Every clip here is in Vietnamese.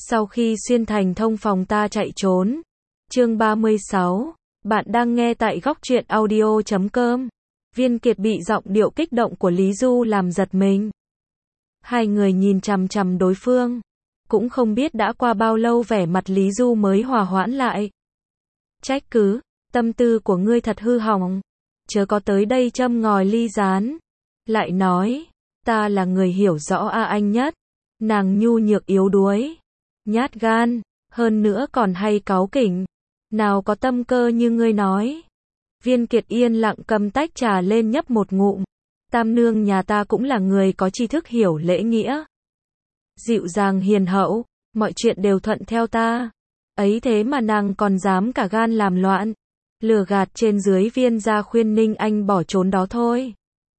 Sau khi xuyên thành thông phòng ta chạy trốn. Chương 36. Bạn đang nghe tại góc truyện audio.com. Viên Kiệt bị giọng điệu kích động của Lý Du làm giật mình. Hai người nhìn chằm chằm đối phương. Cũng không biết đã qua bao lâu vẻ mặt Lý Du mới hòa hoãn lại. Trách cứ, tâm tư của ngươi thật hư hỏng. Chớ có tới đây châm ngòi ly gián. Lại nói, ta là người hiểu rõ A Anh nhất. Nàng nhu nhược yếu đuối, nhát gan, hơn nữa còn hay cáu kỉnh. Nào có tâm cơ như ngươi nói. Viên Kiệt yên lặng cầm tách trà lên nhấp một ngụm. Tam nương nhà ta cũng là người có tri thức hiểu lễ nghĩa. Dịu dàng hiền hậu, mọi chuyện đều thuận theo ta. Ấy thế mà nàng còn dám cả gan làm loạn. Lừa gạt trên dưới Viên gia khuyên Ninh Anh bỏ trốn đó thôi.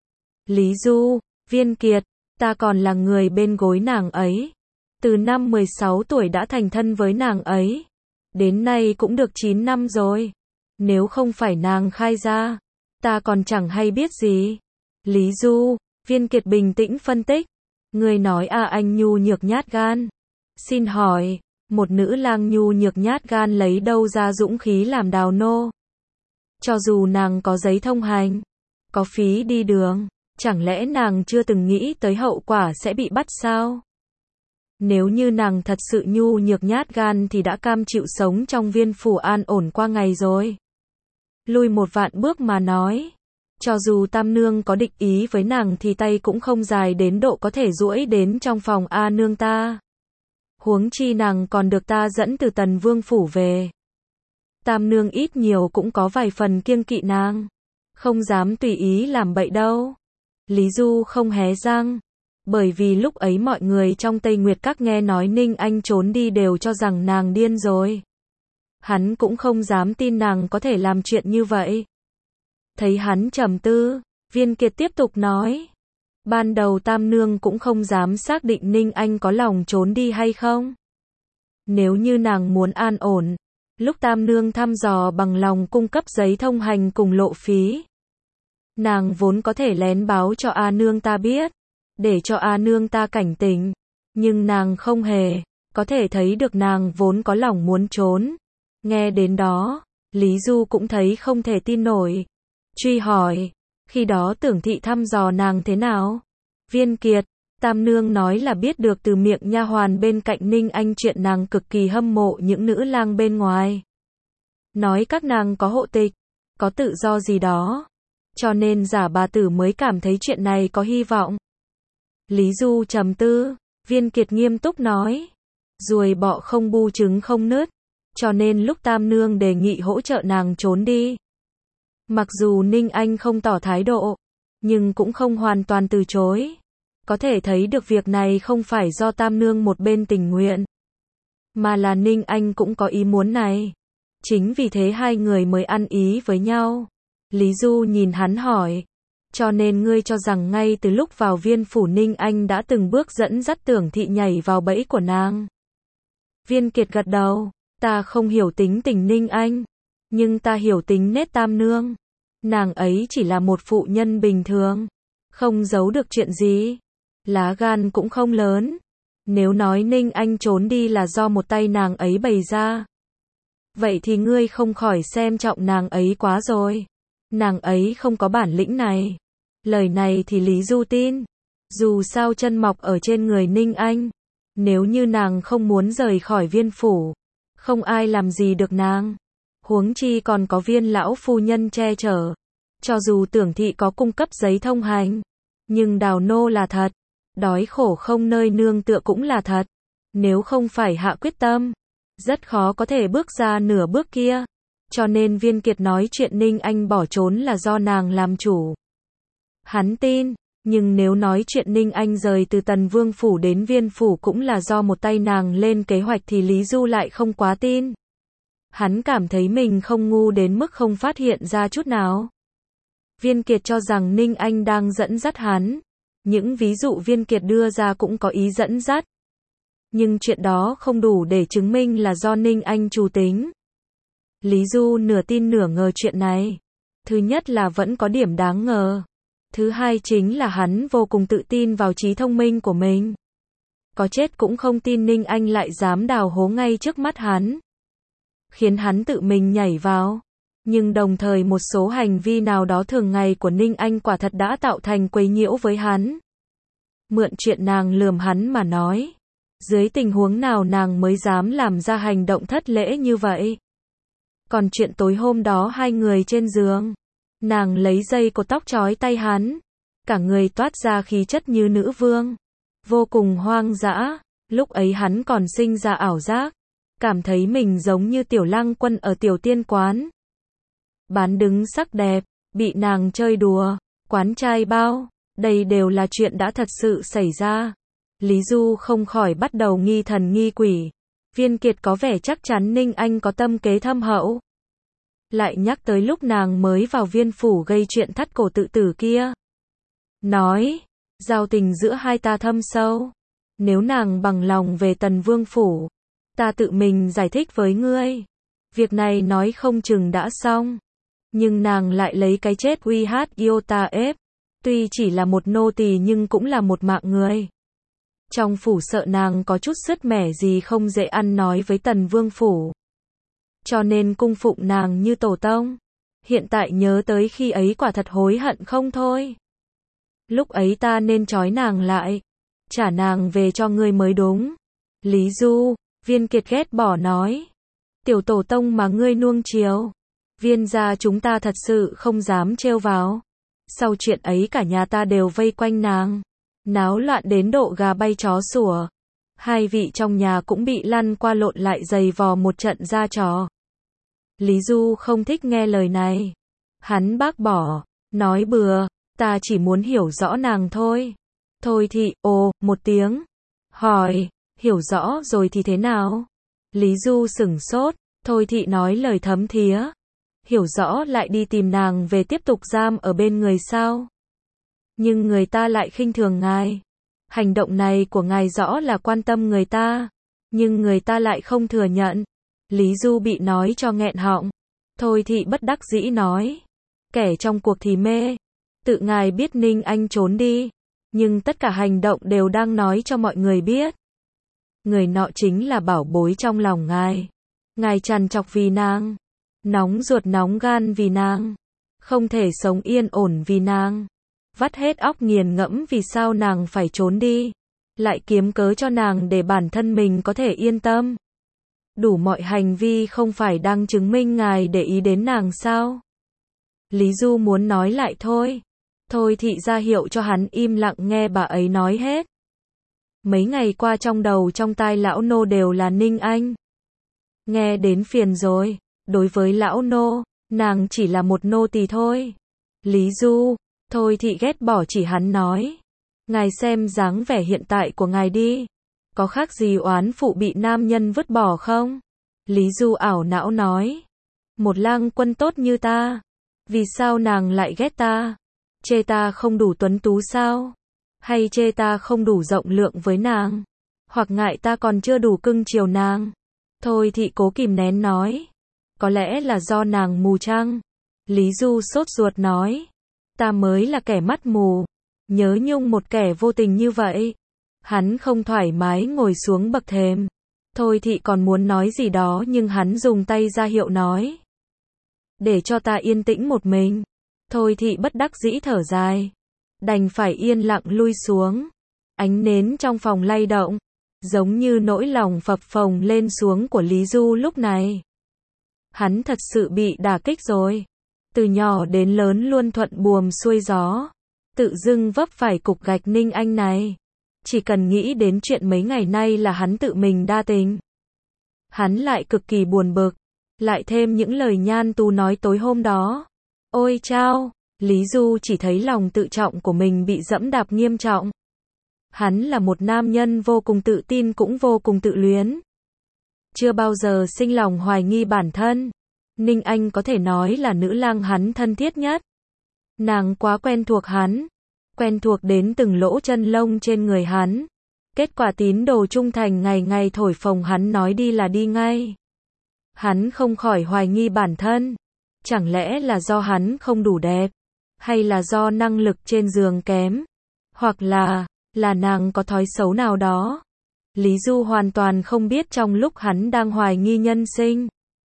Lý Du, Viên Kiệt, ta còn là người bên gối nàng ấy. Từ năm 16 tuổi đã thành thân với nàng ấy. Đến nay cũng được 9 năm rồi. Nếu không phải nàng khai ra, ta còn chẳng hay biết gì. Lý Du, Viên Kiệt bình tĩnh phân tích. Người nói A Anh nhu nhược nhát gan. Xin hỏi, một nữ lang nhu nhược nhát gan lấy đâu ra dũng khí làm đào nô? Cho dù nàng có giấy thông hành, có phí đi đường, chẳng lẽ nàng chưa từng nghĩ tới hậu quả sẽ bị bắt sao? Nếu như nàng thật sự nhu nhược nhát gan thì đã cam chịu sống trong Viên phủ an ổn qua ngày rồi. Lùi một vạn bước mà nói, cho dù Tam nương có địch ý với nàng thì tay cũng không dài đến độ có thể duỗi đến trong phòng A nương ta. Huống chi nàng còn được ta dẫn từ Tần Vương phủ về. Tam nương ít nhiều cũng có vài phần kiêng kỵ nàng, không dám tùy ý làm bậy đâu. Lý Du không hé răng, bởi vì lúc ấy mọi người trong Tây Nguyệt Các nghe nói Ninh Anh trốn đi đều cho rằng nàng điên rồi. Hắn cũng không dám tin nàng có thể làm chuyện như vậy. Thấy hắn trầm tư, Viên Kiệt tiếp tục nói. Ban đầu Tam nương cũng không dám xác định Ninh Anh có lòng trốn đi hay không. Nếu như nàng muốn an ổn, lúc Tam nương thăm dò bằng lòng cung cấp giấy thông hành cùng lộ phí, nàng vốn có thể lén báo cho A nương ta biết, để cho A nương ta cảnh tỉnh, nhưng nàng không hề, có thể thấy được nàng vốn có lòng muốn trốn. Nghe đến đó, Lý Du cũng thấy không thể tin nổi. Truy hỏi, khi đó Tưởng thị thăm dò nàng thế nào? Viên Kiệt, Tam nương nói là biết được từ miệng nha hoàn bên cạnh Ninh Anh chuyện nàng cực kỳ hâm mộ những nữ lang bên ngoài. Nói các nàng có hộ tịch, có tự do gì đó. Cho nên giả bà tử mới cảm thấy chuyện này có hy vọng. Lý Du trầm tư, Viên Kiệt nghiêm túc nói. Ruồi bọ không bu trứng không nứt. Cho nên lúc Tam nương đề nghị hỗ trợ nàng trốn đi. Mặc dù Ninh Anh không tỏ thái độ, nhưng cũng không hoàn toàn từ chối. Có thể thấy được việc này không phải do Tam nương một bên tình nguyện, mà là Ninh Anh cũng có ý muốn này. Chính vì thế hai người mới ăn ý với nhau. Lý Du nhìn hắn hỏi. Cho nên ngươi cho rằng ngay từ lúc vào Viên phủ Ninh Anh đã từng bước dẫn dắt Tưởng thị nhảy vào bẫy của nàng? Viên Kiệt gật đầu. Ta không hiểu tính tình Ninh Anh, nhưng ta hiểu tính nết Tam nương. Nàng ấy chỉ là một phụ nhân bình thường, không giấu được chuyện gì. Lá gan cũng không lớn. Nếu nói Ninh Anh trốn đi là do một tay nàng ấy bày ra, vậy thì ngươi không khỏi xem trọng nàng ấy quá rồi. Nàng ấy không có bản lĩnh này. Lời này thì Lý Du tin. Dù sao chân mọc ở trên người Ninh Anh. Nếu như nàng không muốn rời khỏi Viên phủ, không ai làm gì được nàng. Huống chi còn có Viên lão phu nhân che chở. Cho dù Tưởng thị có cung cấp giấy thông hành, nhưng đào nô là thật. Đói khổ không nơi nương tựa cũng là thật. Nếu không phải hạ quyết tâm, rất khó có thể bước ra nửa bước kia. Cho nên Viên Kiệt nói chuyện Ninh Anh bỏ trốn là do nàng làm chủ. Hắn tin, nhưng nếu nói chuyện Ninh Anh rời từ Tần Vương phủ đến Viên phủ cũng là do một tay nàng lên kế hoạch thì Lý Du lại không quá tin. Hắn cảm thấy mình không ngu đến mức không phát hiện ra chút nào. Viên Kiệt cho rằng Ninh Anh đang dẫn dắt hắn. Những ví dụ Viên Kiệt đưa ra cũng có ý dẫn dắt. Nhưng chuyện đó không đủ để chứng minh là do Ninh Anh chủ tính. Lý Du nửa tin nửa ngờ chuyện này. Thứ nhất là vẫn có điểm đáng ngờ. Thứ hai chính là hắn vô cùng tự tin vào trí thông minh của mình. có chết cũng không tin Ninh Anh lại dám đào hố ngay trước mắt hắn, khiến hắn tự mình nhảy vào. Nhưng đồng thời một số hành vi nào đó thường ngày của Ninh Anh quả thật đã tạo thành quấy nhiễu với hắn. Mượn chuyện nàng lườm hắn mà nói, dưới tình huống nào nàng mới dám làm ra hành động thất lễ như vậy. Còn chuyện tối hôm đó hai người trên giường, nàng lấy dây cột tóc trói tay hắn, cả người toát ra khí chất như nữ vương, vô cùng hoang dã. Lúc ấy hắn còn sinh ra ảo giác, cảm thấy mình giống như Tiểu Lăng Quân ở Tiểu Tiên Quán, bán đứng sắc đẹp, bị nàng chơi đùa, quán trai bao, đây đều là chuyện đã thật sự xảy ra. Lý Du không khỏi bắt đầu nghi thần nghi quỷ. Viên Kiệt có vẻ chắc chắn Ninh Anh có tâm kế thâm hậu. Lại nhắc tới lúc nàng mới vào Viên phủ gây chuyện thắt cổ tự tử kia. Nói, giao tình giữa hai ta thâm sâu. Nếu nàng bằng lòng về Tần Vương phủ, ta tự mình giải thích với ngươi. Việc này nói không chừng đã xong. Nhưng nàng lại lấy cái chết uy hát yêu ta ép. Tuy chỉ là một nô tỳ nhưng cũng là một mạng người. Trong phủ sợ nàng có chút sứt mẻ gì không dễ ăn nói với Tần Vương phủ, cho nên cung phụng nàng như tổ tông. Hiện tại nhớ tới khi ấy quả thật hối hận không thôi. Lúc ấy ta nên trói nàng lại, trả nàng về cho ngươi mới đúng. Lý Du, Viên Kiệt ghét bỏ nói. Tiểu tổ tông mà ngươi nuông chiều, Viên gia chúng ta thật sự không dám trêu vào. Sau chuyện ấy cả nhà ta đều vây quanh nàng, náo loạn đến độ gà bay chó sủa. Hai vị trong nhà cũng bị lăn qua lộn lại giày vò một trận ra trò. Lý Du không thích nghe lời này. Hắn bác bỏ, nói bừa, ta chỉ muốn hiểu rõ nàng thôi. Thôi thì, một tiếng. Hỏi, hiểu rõ rồi thì thế nào? Lý Du sửng sốt, thôi thì nói lời thấm thía. Hiểu rõ lại đi tìm nàng về tiếp tục giam ở bên người sao? Nhưng người ta lại khinh thường ngài. Hành động này của ngài rõ là quan tâm người ta, nhưng người ta lại không thừa nhận. Lý Du bị nói cho nghẹn họng. Thôi thì bất đắc dĩ nói. Kẻ trong cuộc thì mê. Tự ngài biết Ninh Anh trốn đi, nhưng tất cả hành động đều đang nói cho mọi người biết. Người nọ chính là bảo bối trong lòng ngài. Ngài trằn trọc vì nàng, nóng ruột nóng gan vì nàng, không thể sống yên ổn vì nàng. Vắt hết óc nghiền ngẫm vì sao nàng phải trốn đi, lại kiếm cớ cho nàng để bản thân mình có thể yên tâm. Đủ mọi hành vi không phải đang chứng minh ngài để ý đến nàng sao? Lý Du muốn nói lại thôi. Thôi thị ra hiệu cho hắn im lặng nghe bà ấy nói hết. Mấy ngày qua trong đầu trong tai lão nô đều là Ninh Anh. Nghe đến phiền rồi, đối với lão nô, nàng chỉ là một nô tỳ thôi. Lý Du, thôi thị ghét bỏ chỉ hắn nói. Ngài xem dáng vẻ hiện tại của ngài đi. Có khác gì oán phụ bị nam nhân vứt bỏ không? Lý Du ảo não nói. Một lang quân tốt như ta, vì sao nàng lại ghét ta? Chê ta không đủ tuấn tú sao? Hay chê ta không đủ rộng lượng với nàng? Hoặc ngại ta còn chưa đủ cưng chiều nàng? Thôi thị cố kìm nén nói. Có lẽ là do nàng mù chăng? Lý Du sốt ruột nói. Ta mới là kẻ mắt mù. Nhớ nhung một kẻ vô tình như vậy. Hắn không thoải mái ngồi xuống bậc thềm. Thôi thị còn muốn nói gì đó nhưng hắn dùng tay ra hiệu nói. Để cho ta yên tĩnh một mình. Thôi thị bất đắc dĩ thở dài. Đành phải yên lặng lui xuống. Ánh nến trong phòng lay động, giống như nỗi lòng phập phồng lên xuống của Lý Du lúc này. Hắn thật sự bị đả kích rồi. Từ nhỏ đến lớn luôn thuận buồm xuôi gió. Tự dưng vấp phải cục gạch Ninh Anh này. Chỉ cần nghĩ đến chuyện mấy ngày nay là hắn tự mình đa tình. Hắn lại cực kỳ buồn bực. Lại thêm những lời Nhan Tú nói tối hôm đó. Ôi chao, Lý Du chỉ thấy lòng tự trọng của mình bị dẫm đạp nghiêm trọng. Hắn là một nam nhân vô cùng tự tin cũng vô cùng tự luyến. Chưa bao giờ sinh lòng hoài nghi bản thân. Ninh Anh có thể nói là nữ lang hắn thân thiết nhất. Nàng quá quen thuộc hắn. Quen thuộc đến từng lỗ chân lông trên người hắn. Kết quả tín đồ trung thành ngày ngày thổi phồng hắn nói đi là đi ngay. Hắn không khỏi hoài nghi bản thân. Chẳng lẽ là do hắn không đủ đẹp? Hay là do năng lực trên giường kém? Hoặc là nàng có thói xấu nào đó? Lý Du hoàn toàn không biết trong lúc hắn đang hoài nghi nhân sinh,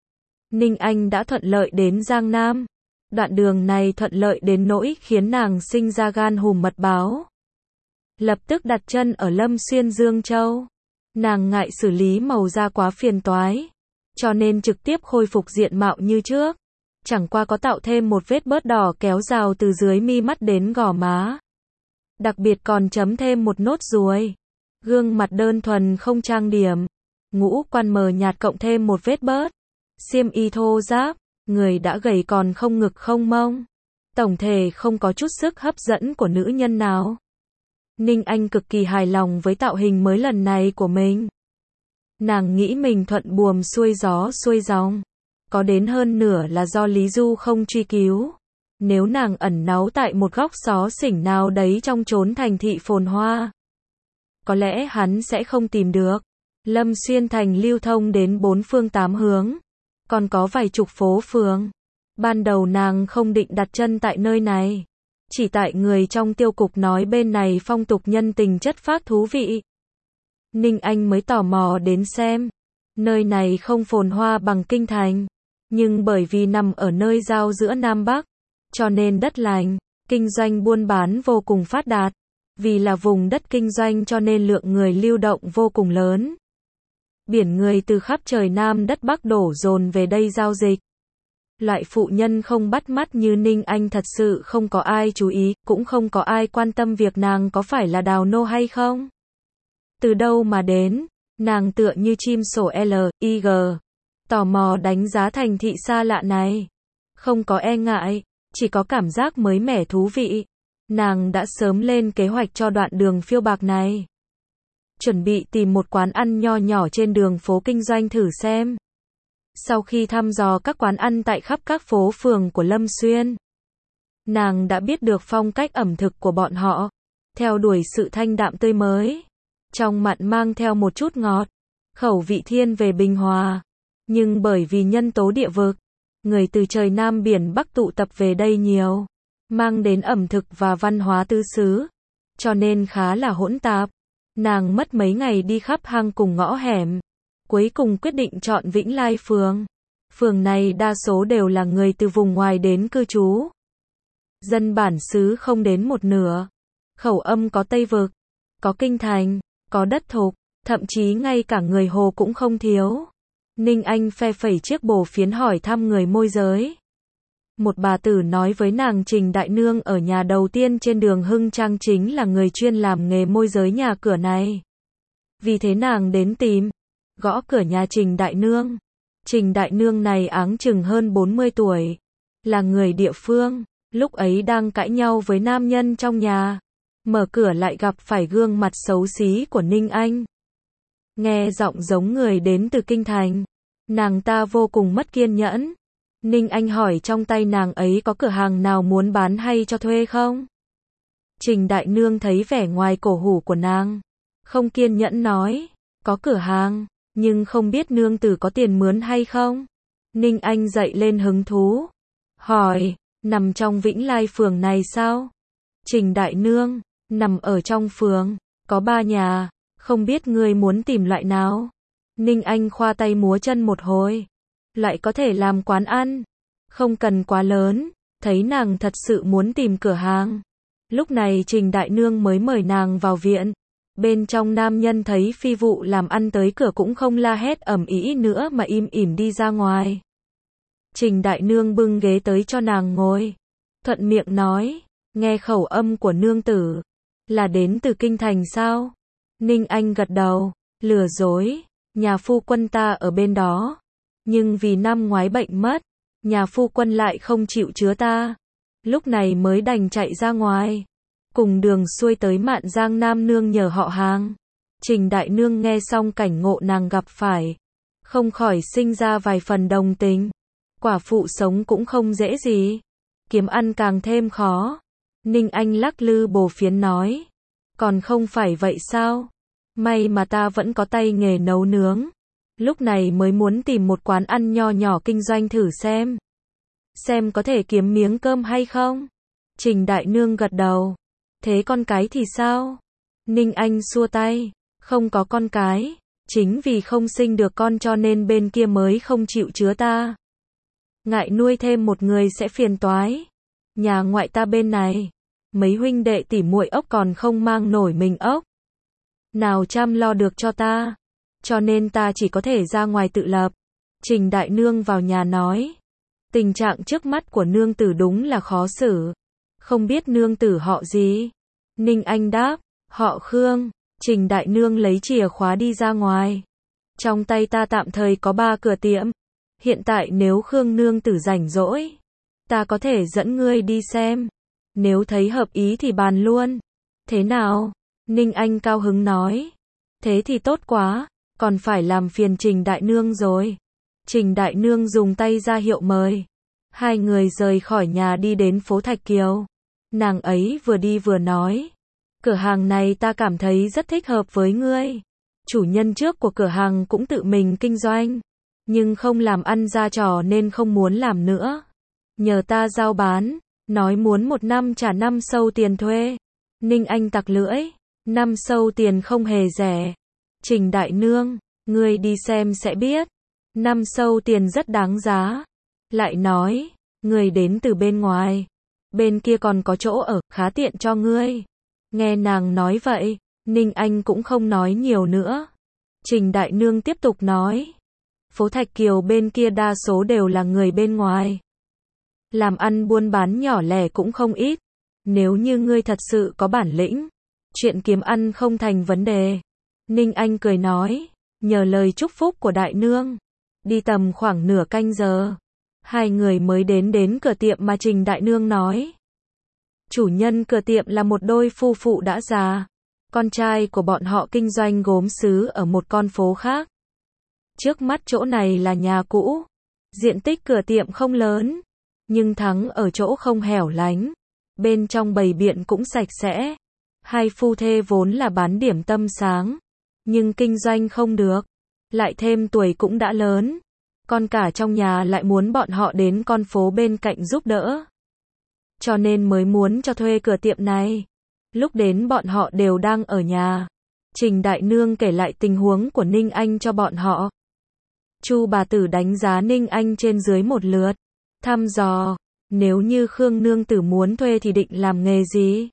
Ninh Anh đã thuận lợi đến Giang Nam. Đoạn đường này thuận lợi đến nỗi khiến nàng sinh ra gan hùm mật báo. Lập tức đặt chân ở Lâm Xuyên Dương Châu. Nàng ngại xử lý màu da quá phiền toái, cho nên trực tiếp khôi phục diện mạo như trước. Chẳng qua có tạo thêm một vết bớt đỏ kéo rào từ dưới mi mắt đến gò má. Đặc biệt còn chấm thêm một nốt ruồi. Gương mặt đơn thuần không trang điểm. Ngũ quan mờ nhạt cộng thêm một vết bớt. Xiêm y thô ráp. Người đã gầy còn không ngực không mông. Tổng thể không có chút sức hấp dẫn của nữ nhân nào. Ninh Anh cực kỳ hài lòng với tạo hình mới lần này của mình. Nàng nghĩ mình thuận buồm xuôi gió xuôi gió. Có đến hơn nửa là do Lý Du không truy cứu. Nếu nàng ẩn náu tại một góc xó xỉnh nào đấy trong chốn thành thị phồn hoa, có lẽ hắn sẽ không tìm được. Lâm Xuyên thành lưu thông đến bốn phương tám hướng. Còn có vài chục phố phường. Ban đầu nàng không định đặt chân tại nơi này. Chỉ tại người trong tiêu cục nói bên này phong tục nhân tình chất phác thú vị. Ninh Anh mới tò mò đến xem. Nơi này không phồn hoa bằng kinh thành. Nhưng bởi vì nằm ở nơi giao giữa Nam Bắc, cho nên đất lành, kinh doanh buôn bán vô cùng phát đạt. Vì là vùng đất kinh doanh cho nên lượng người lưu động vô cùng lớn. Biển người từ khắp trời Nam đất Bắc đổ dồn về đây giao dịch. Loại phụ nhân không bắt mắt như Ninh Anh thật sự không có ai chú ý, cũng không có ai quan tâm việc nàng có phải là đào nô hay không. Từ đâu mà đến, nàng tựa như chim sổ L.I.G. Tò mò đánh giá thành thị xa lạ này. Không có e ngại, chỉ có cảm giác mới mẻ thú vị. Nàng đã sớm lên kế hoạch cho đoạn đường phiêu bạc này. Chuẩn bị tìm một quán ăn nho nhỏ trên đường phố kinh doanh thử xem. Sau khi thăm dò các quán ăn tại khắp các phố phường của Lâm Xuyên, nàng đã biết được phong cách ẩm thực của bọn họ. Theo đuổi sự thanh đạm tươi mới. Trong mặn mang theo một chút ngọt. Khẩu vị thiên về bình hòa. Nhưng bởi vì nhân tố địa vực, người từ trời Nam biển Bắc tụ tập về đây nhiều. Mang đến ẩm thực và văn hóa tứ xứ. Cho nên khá là hỗn tạp. Nàng mất mấy ngày đi khắp hang cùng ngõ hẻm. Cuối cùng quyết định chọn Vĩnh Lai phường. Phường này đa số đều là người từ vùng ngoài đến cư trú. Dân bản xứ không đến một nửa. Khẩu âm có Tây Vực, có Kinh Thành, có đất thục, thậm chí ngay cả người Hồ cũng không thiếu. Ninh Anh phe phẩy chiếc bổ phiến hỏi thăm người môi giới. Một bà tử nói với nàng Trình Đại Nương ở nhà đầu tiên trên đường Hưng Trang chính là người chuyên làm nghề môi giới nhà cửa này. Vì thế nàng đến tìm, gõ cửa nhà Trình Đại Nương. Trình Đại Nương này áng chừng hơn 40 tuổi, là người địa phương, lúc ấy đang cãi nhau với nam nhân trong nhà. Mở cửa lại gặp phải gương mặt xấu xí của Ninh Anh. Nghe giọng giống người đến từ Kinh Thành, nàng ta vô cùng mất kiên nhẫn. Ninh Anh hỏi trong tay nàng ấy có cửa hàng nào muốn bán hay cho thuê không? Trình Đại Nương thấy vẻ ngoài cổ hủ của nàng, không kiên nhẫn nói, có cửa hàng, nhưng không biết nương tử có tiền mướn hay không? Ninh Anh dậy lên hứng thú, hỏi, nằm trong Vĩnh Lai phường này sao? Trình Đại Nương, nằm ở trong phường, có 3 nhà, không biết ngươi muốn tìm loại nào? Ninh Anh khoa tay múa chân một hồi. Lại có thể làm quán ăn, không cần quá lớn, thấy nàng thật sự muốn tìm cửa hàng. Lúc này Trình Đại Nương mới mời nàng vào viện. Bên trong nam nhân thấy phi vụ làm ăn tới cửa cũng không la hét ầm ĩ nữa mà im ỉm đi ra ngoài. Trình Đại Nương bưng ghế tới cho nàng ngồi. Thuận miệng nói, nghe khẩu âm của nương tử, là đến từ Kinh Thành sao? Ninh Anh gật đầu, lừa dối, nhà phu quân ta ở bên đó. Nhưng vì năm ngoái bệnh mất, nhà phu quân lại không chịu chứa ta. Lúc này mới đành chạy ra ngoài. Cùng đường xuôi tới Mạn Giang Nam nương nhờ họ hàng. Trình Đại Nương nghe xong cảnh ngộ nàng gặp phải, không khỏi sinh ra vài phần đồng tình. Quả phụ sống cũng không dễ gì, kiếm ăn càng thêm khó. Ninh Anh lắc lư bồ phiến nói, còn không phải vậy sao? May mà ta vẫn có tay nghề nấu nướng. Lúc này mới muốn tìm một quán ăn nho nhỏ kinh doanh thử xem có thể kiếm miếng cơm hay không. Trình Đại Nương gật đầu. Thế con cái thì sao? Ninh Anh xua tay. không có con cái. Chính vì không sinh được con cho nên bên kia mới không chịu chứa ta. Ngại nuôi thêm một người sẽ phiền toái. Nhà ngoại ta bên này, mấy huynh đệ tỉ muội ốc còn không mang nổi mình ốc. Nào chăm lo được cho ta. Cho nên ta chỉ có thể ra ngoài tự lập. Trình đại nương vào nhà nói. Tình trạng trước mắt của nương tử đúng là khó xử. Không biết nương tử họ gì? Ninh Anh đáp, họ Khương. Trình đại nương lấy chìa khóa đi ra ngoài. Trong tay ta tạm thời có 3 cửa tiệm. Hiện tại nếu Khương nương tử rảnh rỗi, ta có thể dẫn ngươi đi xem. Nếu thấy hợp ý thì bàn luôn. Thế nào? Ninh Anh cao hứng nói. Thế thì tốt quá, còn phải làm phiền Trình đại nương rồi. Trình đại nương dùng tay ra hiệu mời. Hai người rời khỏi nhà đi đến phố Thạch Kiều. Nàng ấy vừa đi vừa nói. Cửa hàng này ta cảm thấy rất thích hợp với ngươi. Chủ nhân trước của cửa hàng cũng tự mình kinh doanh. Nhưng không làm ăn ra trò nên không muốn làm nữa. Nhờ ta giao bán. Nói muốn 1 năm trả 5 sâu tiền thuê. Ninh Anh tặc lưỡi. 5 sâu tiền không hề rẻ. Trình đại nương, ngươi đi xem sẽ biết. 5 sâu tiền rất đáng giá. Lại nói, ngươi đến từ bên ngoài. Bên kia còn có chỗ ở, khá tiện cho ngươi. Nghe nàng nói vậy, Ninh Anh cũng không nói nhiều nữa. Trình đại nương tiếp tục nói. Phố Thạch Kiều bên kia đa số đều là người bên ngoài. Làm ăn buôn bán nhỏ lẻ cũng không ít. Nếu như ngươi thật sự có bản lĩnh, chuyện kiếm ăn không thành vấn đề. Ninh Anh cười nói, nhờ lời chúc phúc của đại nương. Đi tầm khoảng nửa canh giờ. Hai người mới đến cửa tiệm mà Trình đại nương nói. Chủ nhân cửa tiệm là một đôi phu phụ đã già. Con trai của bọn họ kinh doanh gốm sứ ở một con phố khác. Trước mắt chỗ này là nhà cũ. Diện tích cửa tiệm không lớn. Nhưng thắng ở chỗ không hẻo lánh. Bên trong bày biện cũng sạch sẽ. Hai phu thê vốn là bán điểm tâm sáng. Nhưng kinh doanh không được. Lại thêm tuổi cũng đã lớn. Con cả trong nhà lại muốn bọn họ đến con phố bên cạnh giúp đỡ. Cho nên mới muốn cho thuê cửa tiệm này. Lúc đến bọn họ đều đang ở nhà. Trình đại nương kể lại tình huống của Ninh Anh cho bọn họ. Chu bà tử đánh giá Ninh Anh trên dưới một lượt. Thăm dò, nếu như Khương nương tử muốn thuê thì định làm nghề gì?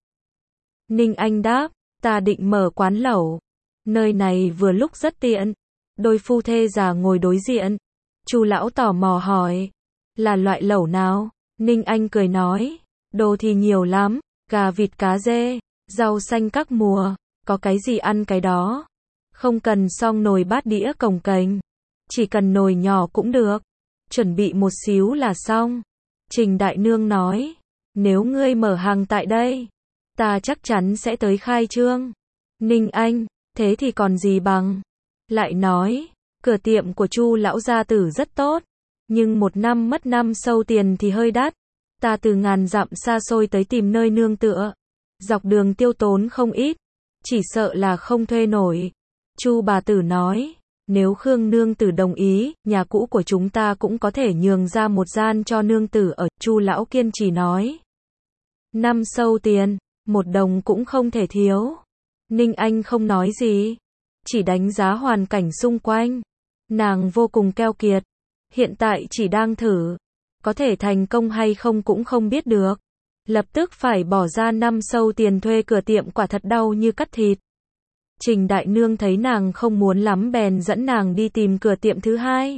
Ninh Anh đáp, ta định mở quán lẩu. Nơi này vừa lúc rất tiện. Đôi phu thê già ngồi đối diện. Chu lão tò mò hỏi, là loại lẩu nào? Ninh Anh cười nói, đồ thì nhiều lắm, gà vịt cá dê, rau xanh các mùa, có cái gì ăn cái đó. Không cần xong nồi bát đĩa cồng kềnh, chỉ cần nồi nhỏ cũng được. Chuẩn bị một xíu là xong. Trình đại nương nói, nếu ngươi mở hàng tại đây, ta chắc chắn sẽ tới khai trương. Ninh Anh, thế thì còn gì bằng. Lại nói, cửa tiệm của Chu lão gia tử rất tốt, nhưng 1 năm mất 5 sâu tiền thì hơi đắt. Ta từ ngàn dặm xa xôi tới tìm nơi nương tựa, dọc đường tiêu tốn không ít, chỉ sợ là không thuê nổi. Chu bà tử nói, nếu Khương nương tử đồng ý, nhà cũ của chúng ta cũng có thể nhường ra một gian cho nương tử ở. Chu lão kiên trì nói, 5 sâu tiền, 1 đồng cũng không thể thiếu. Ninh Anh không nói gì, chỉ đánh giá hoàn cảnh xung quanh. Nàng vô cùng keo kiệt, hiện tại chỉ đang thử, có thể thành công hay không cũng không biết được. Lập tức phải bỏ ra 5 sâu tiền thuê cửa tiệm quả thật đau như cắt thịt. Trình đại nương thấy nàng không muốn lắm bèn dẫn nàng đi tìm cửa tiệm thứ hai.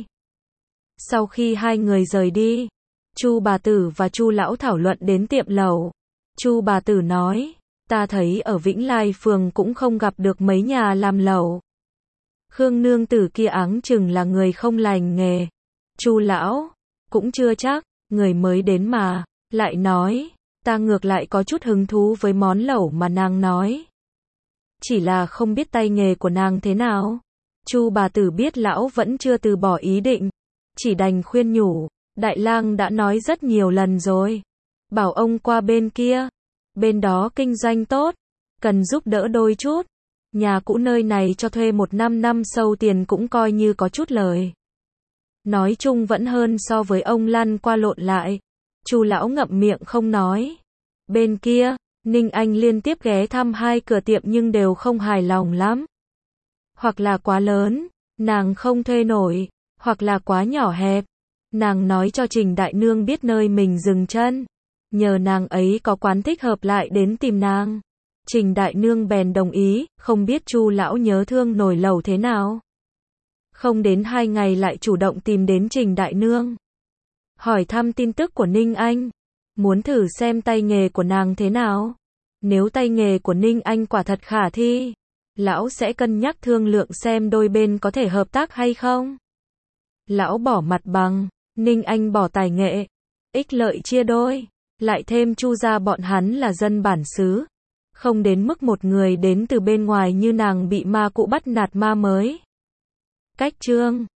Sau khi hai người rời đi, Chu bà tử và Chu lão thảo luận đến tiệm lẩu. Chu bà tử nói, ta thấy ở Vĩnh Lai phường cũng không gặp được mấy nhà làm lẩu. Khương nương tử kia áng chừng là người không lành nghề. Chu lão, cũng chưa chắc, người mới đến mà. Lại nói, ta ngược lại có chút hứng thú với món lẩu mà nàng nói. Chỉ là không biết tay nghề của nàng thế nào. Chu bà tử biết lão vẫn chưa từ bỏ ý định, chỉ đành khuyên nhủ, đại lang đã nói rất nhiều lần rồi, bảo ông qua bên kia, bên đó kinh doanh tốt, cần giúp đỡ đôi chút. Nhà cũ nơi này cho thuê 1 năm 5 sâu tiền cũng coi như có chút lời. Nói chung vẫn hơn so với ông lăn qua lộn lại. Chu lão ngậm miệng không nói. Bên kia, Ninh Anh liên tiếp ghé thăm 2 cửa tiệm nhưng đều không hài lòng lắm. hoặc là quá lớn, nàng không thuê nổi, hoặc là quá nhỏ hẹp. Nàng nói cho Trình Đại Nương biết nơi mình dừng chân, nhờ nàng ấy có quán thích hợp lại đến tìm nàng. Trình Đại Nương bèn đồng ý, không biết Chu lão nhớ thương nồi lẩu thế nào. Không đến 2 ngày lại chủ động tìm đến Trình Đại Nương, hỏi thăm tin tức của Ninh Anh, muốn thử xem tay nghề của nàng thế nào. Nếu tay nghề của Ninh Anh quả thật khả thi, lão sẽ cân nhắc thương lượng xem đôi bên có thể hợp tác hay không. Lão bỏ mặt bằng, Ninh Anh bỏ tài nghệ, ích lợi chia đôi, lại thêm Chu gia bọn hắn là dân bản xứ, không đến mức một người đến từ bên ngoài như nàng bị ma cũ bắt nạt ma mới. Cách chương